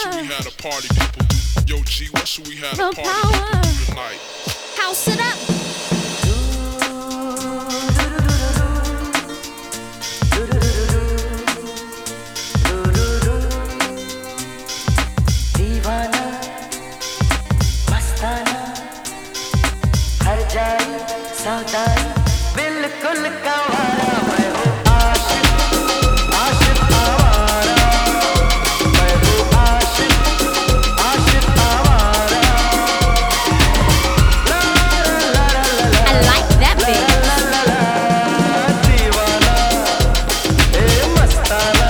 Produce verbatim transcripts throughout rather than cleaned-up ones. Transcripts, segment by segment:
should we have a party, people? Yo, G, what should we have a party power. people tonight? House it up. दीवाना मस्ताना हर जाए सौदाई बिल्कुल कवारा मैं हूँ आशिक आशिक आवारा मैं हूँ आशिक आशिक आवारा ला ला ला ला ला I like that bit. ला ला ला दीवाना ए मस्ताना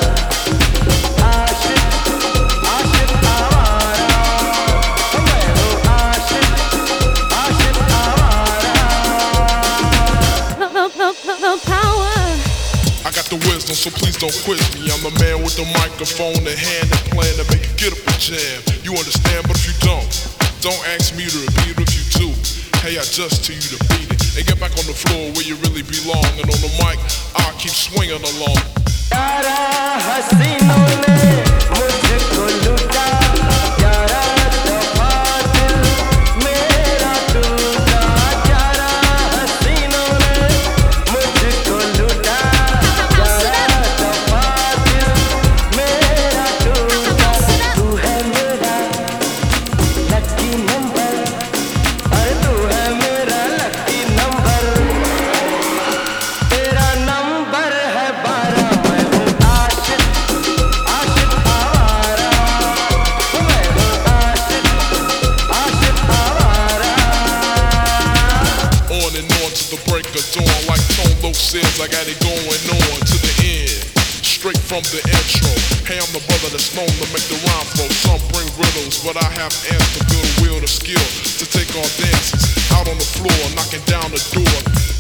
आशिक आशिक आवारा मैं हूँ आशिक आशिक आवारा The, the, the, the power. I got the wisdom, so please don't quiz me. I'm the man with the microphone, the hand and plan to make you get up and jam. You understand, but if you don't, don't ask me to repeat it if you do. Hey, I just tell you to beat it and get back on the floor where you really belong. And on the mic, I'll keep swinging along. यारा हसीनों ने मुझको लूटा यारा दफा दिल मेरा टूटा यारा हसीनों ने मुझको लूटा यारा दफा दिल मेरा टूटा तू है मेरा लकी नंबर अरे तू है मेरा लकी नंबर तेरा नंबर है बारह मैं हूँ आशिक आशिक आवारा मैं हूँ आशिक आशिक आवारा On and on to the break of dawn. Like Tone Loc says, I got it going on to the end. Straight from the intro. Hey, I'm the brother that's known to make the rhyme flow. Some bring riddles, but I have amps, the goodwill, the skill to take on dances out on the floor, knocking down the door.